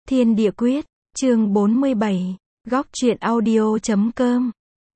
Thiên địa quyết, chương 47, góc truyện audio.com.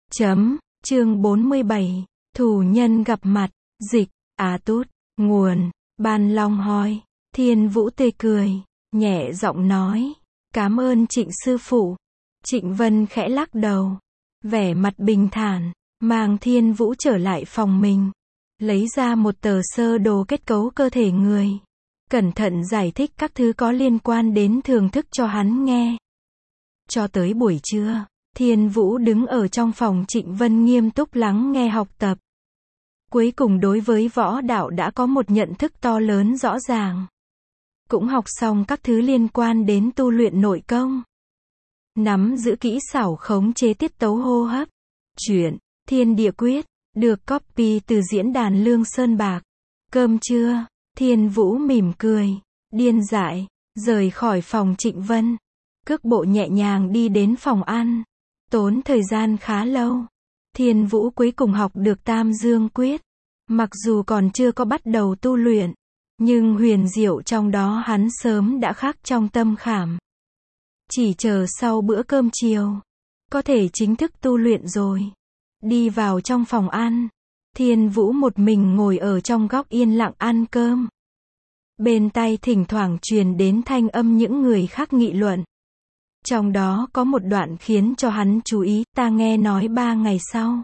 Chương 47, thủ nhân gặp mặt, dịch, tút, nguồn, Ban Long Hoi. Thiên Vũ tươi cười, nhẹ giọng nói, cảm ơn Trịnh sư phụ. Trịnh Vân khẽ lắc đầu, vẻ mặt bình thản, mang Thiên Vũ trở lại phòng mình, lấy ra một tờ sơ đồ kết cấu cơ thể người, cẩn thận giải thích các thứ có liên quan đến thưởng thức cho hắn nghe. Cho tới buổi trưa, Thiên Vũ đứng ở trong phòng Trịnh Vân nghiêm túc lắng nghe học tập. Cuối cùng đối với võ đạo đã có một nhận thức to lớn rõ ràng. Cũng học xong các thứ liên quan đến tu luyện nội công. Nắm giữ kỹ xảo khống chế tiết tấu hô hấp. Chuyện, Thiên Địa Quyết, được copy từ diễn đàn Lương Sơn Bạc. Cơm trưa, Thiên Vũ mỉm cười, điên dại, rời khỏi phòng Trịnh Vân. Cước bộ nhẹ nhàng đi đến phòng ăn. Tốn thời gian khá lâu. Thiên Vũ cuối cùng học được Tam Dương Quyết. Mặc dù còn chưa có bắt đầu tu luyện, nhưng huyền diệu trong đó hắn sớm đã khắc trong tâm khảm. Chỉ chờ sau bữa cơm chiều, có thể chính thức tu luyện rồi. Đi vào trong phòng ăn, Thiên Vũ một mình ngồi ở trong góc yên lặng ăn cơm. Bên tai thỉnh thoảng truyền đến thanh âm những người khác nghị luận. Trong đó có một đoạn khiến cho hắn chú ý, ta nghe nói 3 ngày sau.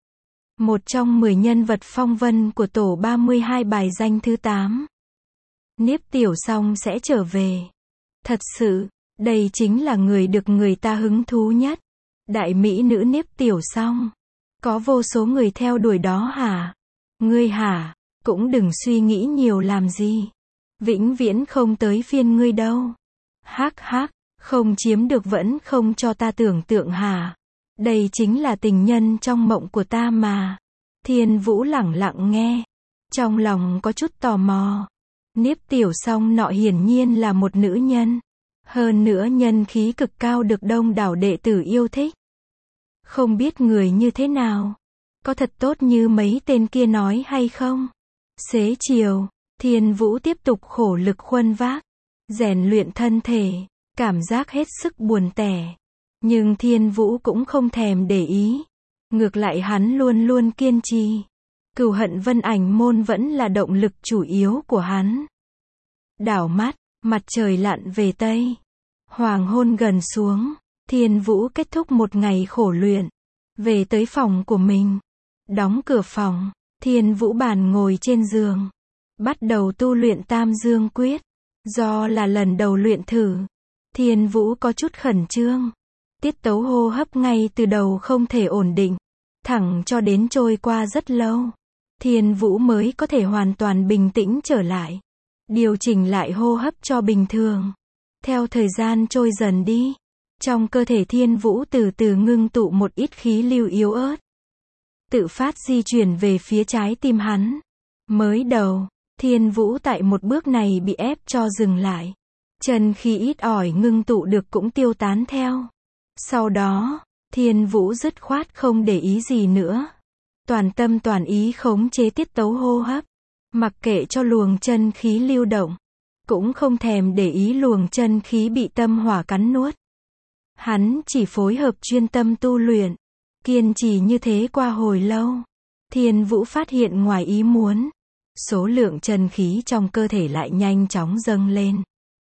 Một trong 10 nhân vật phong vân của tổ 32 bài danh thứ 8. Niếp Tiểu Song sẽ trở về. Thật sự, đây chính là người được người ta hứng thú nhất. Đại mỹ nữ Niếp Tiểu Song. Có vô số người theo đuổi đó hả? Ngươi hả? Cũng đừng suy nghĩ nhiều làm gì. Vĩnh viễn không tới phiên ngươi đâu. Hắc hắc, không chiếm được vẫn không cho ta tưởng tượng hả? Đây chính là tình nhân trong mộng của ta mà. Thiên Vũ lẳng lặng nghe. Trong lòng có chút tò mò. Niếp Tiểu Song nọ hiển nhiên là một nữ nhân. Hơn nữa nhân khí cực cao được đông đảo đệ tử yêu thích. Không biết người như thế nào? Có thật tốt như mấy tên kia nói hay không? Xế chiều, Thiên Vũ tiếp tục khổ lực khuân vác, rèn luyện thân thể, cảm giác hết sức buồn tẻ. Nhưng Thiên Vũ cũng không thèm để ý. Ngược lại hắn luôn luôn kiên trì. Cửu Hận Vân Ảnh môn vẫn là động lực chủ yếu của hắn. Đảo mắt, mặt trời lặn về Tây. Hoàng hôn gần xuống, Thiên Vũ kết thúc một ngày khổ luyện. Về tới phòng của mình. Đóng cửa phòng, Thiên Vũ bàn ngồi trên giường. Bắt đầu tu luyện Tam Dương Quyết. Do là lần đầu luyện thử, Thiên Vũ có chút khẩn trương. Tiết tấu hô hấp ngay từ đầu không thể ổn định. Thẳng cho đến trôi qua rất lâu, Thiên Vũ mới có thể hoàn toàn bình tĩnh trở lại. Điều chỉnh lại hô hấp cho bình thường. Theo thời gian trôi dần đi, trong cơ thể Thiên Vũ từ từ ngưng tụ một ít khí lưu yếu ớt. Tự phát di chuyển về phía trái tim hắn. Mới đầu, Thiên Vũ tại một bước này bị ép cho dừng lại. Chân khí ít ỏi ngưng tụ được cũng tiêu tán theo. Sau đó, Thiên Vũ dứt khoát không để ý gì nữa. Toàn tâm toàn ý khống chế tiết tấu hô hấp. Mặc kệ cho luồng chân khí lưu động. Cũng không thèm để ý luồng chân khí bị tâm hỏa cắn nuốt. Hắn chỉ phối hợp chuyên tâm tu luyện. Kiên trì như thế qua hồi lâu. Thiên Vũ phát hiện ngoài ý muốn. Số lượng chân khí trong cơ thể lại nhanh chóng dâng lên.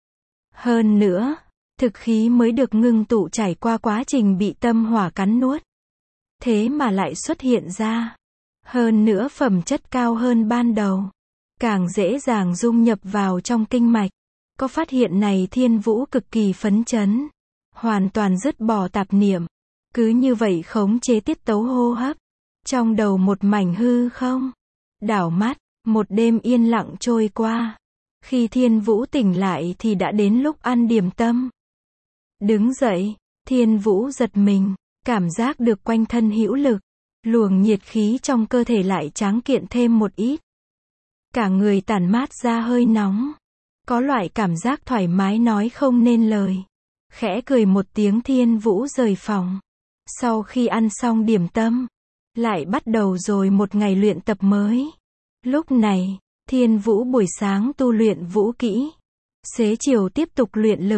Hơn nữa, thực khí mới được ngưng tụ trải qua quá trình bị tâm hỏa cắn nuốt. Thế mà lại xuất hiện ra. Hơn nữa phẩm chất cao hơn ban đầu. Càng dễ dàng dung nhập vào trong kinh mạch. Có phát hiện này Thiên Vũ cực kỳ phấn chấn. Hoàn toàn dứt bỏ tạp niệm. Cứ như vậy khống chế tiết tấu hô hấp. Trong đầu một mảnh hư không. Đảo mắt, một đêm yên lặng trôi qua. Khi Thiên Vũ tỉnh lại thì đã đến lúc ăn điểm tâm. Đứng dậy, Thiên Vũ giật mình, cảm giác được quanh thân hữu lực. Luồng nhiệt khí trong cơ thể lại tráng kiện thêm một ít. Cả người tản mát ra hơi nóng. Có loại cảm giác thoải mái nói không nên lời. Khẽ cười một tiếng Thiên Vũ rời phòng. Sau khi ăn xong điểm tâm, lại bắt đầu rồi một ngày luyện tập mới. Lúc này, Thiên Vũ buổi sáng tu luyện vũ kỹ. Xế chiều tiếp tục luyện lực.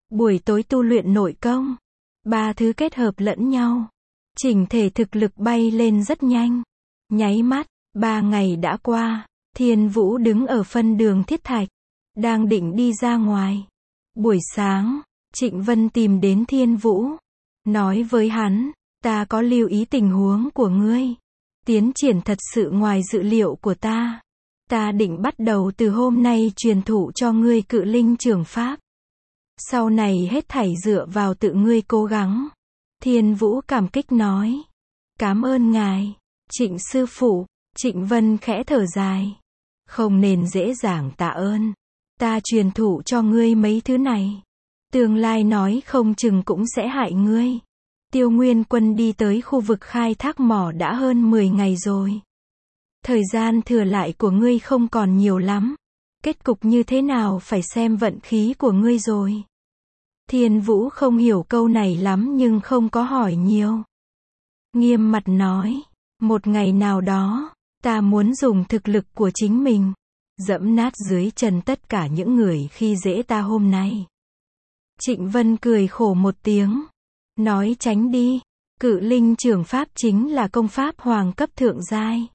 buổi tối tu luyện nội công. Ba thứ kết hợp lẫn nhau. Chỉnh thể thực lực bay lên rất nhanh. Nháy mắt, 3 ngày đã qua, Thiên Vũ đứng ở phân đường Thiết Thạch, đang định đi ra ngoài. Buổi sáng, Trịnh Vân tìm đến Thiên Vũ, nói với hắn, ta có lưu ý tình huống của ngươi. Tiến triển thật sự ngoài dự liệu của ta. Ta định bắt đầu từ hôm nay truyền thụ cho ngươi Cự Linh Trường Pháp. Sau này hết thảy dựa vào tự ngươi cố gắng. Thiên Vũ cảm kích nói. Cảm ơn ngài, Trịnh sư phụ. Trịnh Vân khẽ thở dài. Không nên dễ dàng tạ ơn. Ta truyền thụ cho ngươi mấy thứ này. Tương lai nói không chừng cũng sẽ hại ngươi. Tiêu Nguyên Quân đi tới khu vực khai thác mỏ đã hơn 10 ngày rồi. Thời gian thừa lại của ngươi không còn nhiều lắm. Kết cục như thế nào phải xem vận khí của ngươi rồi. Thiên Vũ không hiểu câu này lắm nhưng không có hỏi nhiều. Nghiêm mặt nói, một ngày nào đó, ta muốn dùng thực lực của chính mình, dẫm nát dưới chân tất cả những người khi dễ ta hôm nay. Trịnh Vân cười khổ một tiếng, nói tránh đi, Cự Linh Trường Pháp chính là công pháp hoàng cấp thượng giai.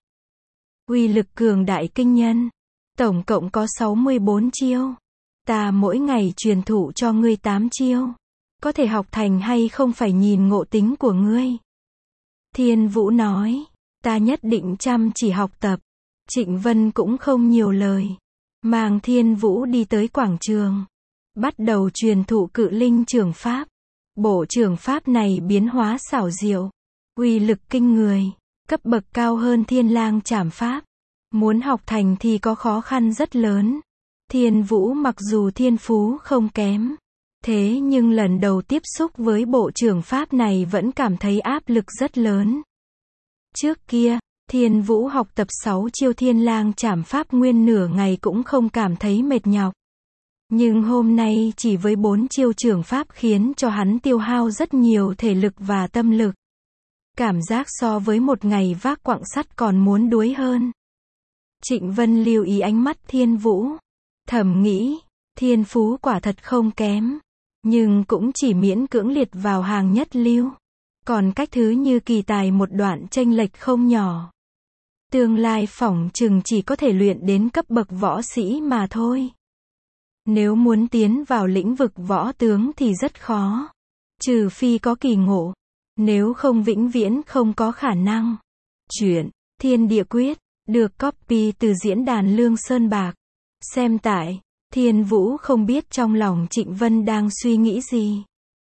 Uy lực cường đại kinh nhân, tổng cộng có 64 chiêu. Ta mỗi ngày truyền thụ cho ngươi 8 chiêu. Có thể học thành hay không phải nhìn ngộ tính của ngươi. Thiên Vũ nói, ta nhất định chăm chỉ học tập. Trịnh Vân cũng không nhiều lời, mang Thiên Vũ đi tới quảng trường, bắt đầu truyền thụ Cự Linh Trường Pháp. Bộ trường pháp này biến hóa xảo diệu, uy lực kinh người, cấp bậc cao hơn Thiên Lang Trảm Pháp. Muốn học thành thì có khó khăn rất lớn. Thiên Vũ mặc dù thiên phú không kém, thế nhưng lần đầu tiếp xúc với bộ trường pháp này vẫn cảm thấy áp lực rất lớn. Trước kia, Thiên Vũ học tập 6 chiêu Thiên Lang Trảm Pháp nguyên nửa ngày cũng không cảm thấy mệt nhọc. Nhưng hôm nay chỉ với 4 chiêu trường pháp khiến cho hắn tiêu hao rất nhiều thể lực và tâm lực. Cảm giác so với một ngày vác quặng sắt còn muốn đuối hơn. Trịnh Vân lưu ý ánh mắt Thiên Vũ, thầm nghĩ, thiên phú quả thật không kém, nhưng cũng chỉ miễn cưỡng liệt vào hàng nhất lưu. Còn cách thứ như kỳ tài một đoạn chênh lệch không nhỏ. Tương lai phỏng chừng chỉ có thể luyện đến cấp bậc võ sĩ mà thôi. Nếu muốn tiến vào lĩnh vực võ tướng thì rất khó. Trừ phi có kỳ ngộ. Nếu không vĩnh viễn không có khả năng. Chuyện Thiên Địa Quyết được copy từ diễn đàn Lương Sơn Bạc. Xem tại, Thiên Vũ không biết trong lòng Trịnh Vân đang suy nghĩ gì.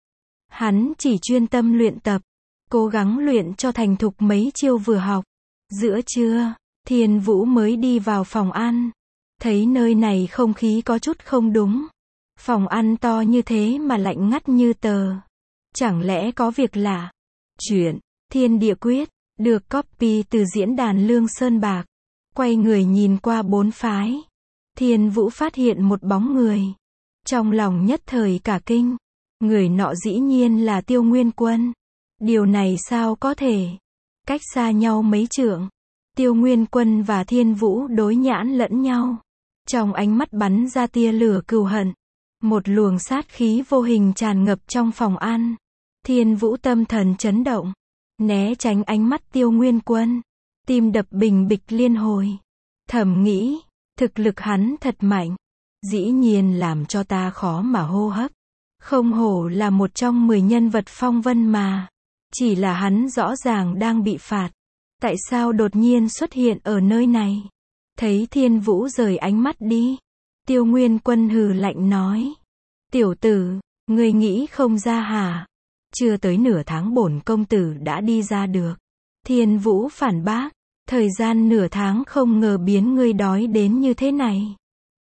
Hắn chỉ chuyên tâm luyện tập, cố gắng luyện cho thành thục mấy chiêu vừa học. Giữa trưa, Thiên Vũ mới đi vào phòng ăn. Thấy nơi này không khí có chút không đúng. Phòng ăn to như thế mà lạnh ngắt như tờ. Chẳng lẽ có việc lạ? Chuyện Thiên Địa Quyết được copy từ diễn đàn Lương Sơn Bạc. Quay người nhìn qua bốn phái. Thiên Vũ phát hiện một bóng người. Trong lòng nhất thời cả kinh. Người nọ dĩ nhiên là Tiêu Nguyên Quân. Điều này sao có thể? Cách xa nhau mấy trượng. Tiêu Nguyên Quân và Thiên Vũ đối nhãn lẫn nhau. Trong ánh mắt bắn ra tia lửa cừu hận. Một luồng sát khí vô hình tràn ngập trong phòng ăn. Thiên Vũ tâm thần chấn động. Né tránh ánh mắt Tiêu Nguyên Quân. Tim đập bình bịch liên hồi. Thầm nghĩ, thực lực hắn thật mạnh. Dĩ nhiên làm cho ta khó mà hô hấp. Không hổ là một trong 10 nhân vật phong vân mà. Chỉ là hắn rõ ràng đang bị phạt. Tại sao đột nhiên xuất hiện ở nơi này? Thấy Thiên Vũ rời ánh mắt đi. Tiêu Nguyên Quân hừ lạnh nói. Tiểu tử, ngươi nghĩ không ra hả? Chưa tới nửa tháng bổn công tử đã đi ra được. Thiên Vũ phản bác. Thời gian nửa tháng không ngờ biến ngươi đói đến như thế này.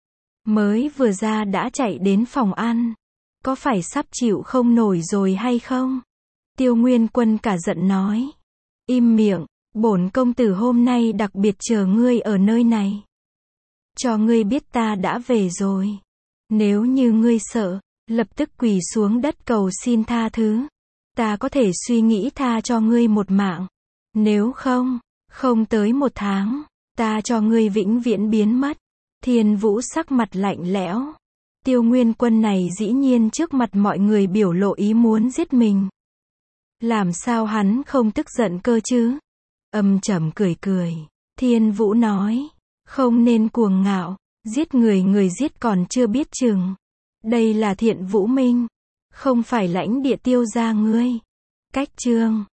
Mới vừa ra đã chạy đến phòng ăn. Có phải sắp chịu không nổi rồi hay không? Tiêu Nguyên Quân cả giận nói. Im miệng, bổn công tử hôm nay đặc biệt chờ ngươi ở nơi này. Cho ngươi biết ta đã về rồi. Nếu như ngươi sợ, lập tức quỳ xuống đất cầu xin tha thứ. Ta có thể suy nghĩ tha cho ngươi một mạng. Nếu không, không tới 1 tháng, ta cho ngươi vĩnh viễn biến mất. Thiên Vũ sắc mặt lạnh lẽo. Tiêu Nguyên Quân này dĩ nhiên trước mặt mọi người biểu lộ ý muốn giết mình. Làm sao hắn không tức giận cơ chứ? Âm Trầm cười cười. Thiên Vũ nói, không nên cuồng ngạo, giết người người giết còn chưa biết chừng. Đây là Thiện Vũ Minh, không phải lãnh địa Tiêu gia ngươi. Cách chương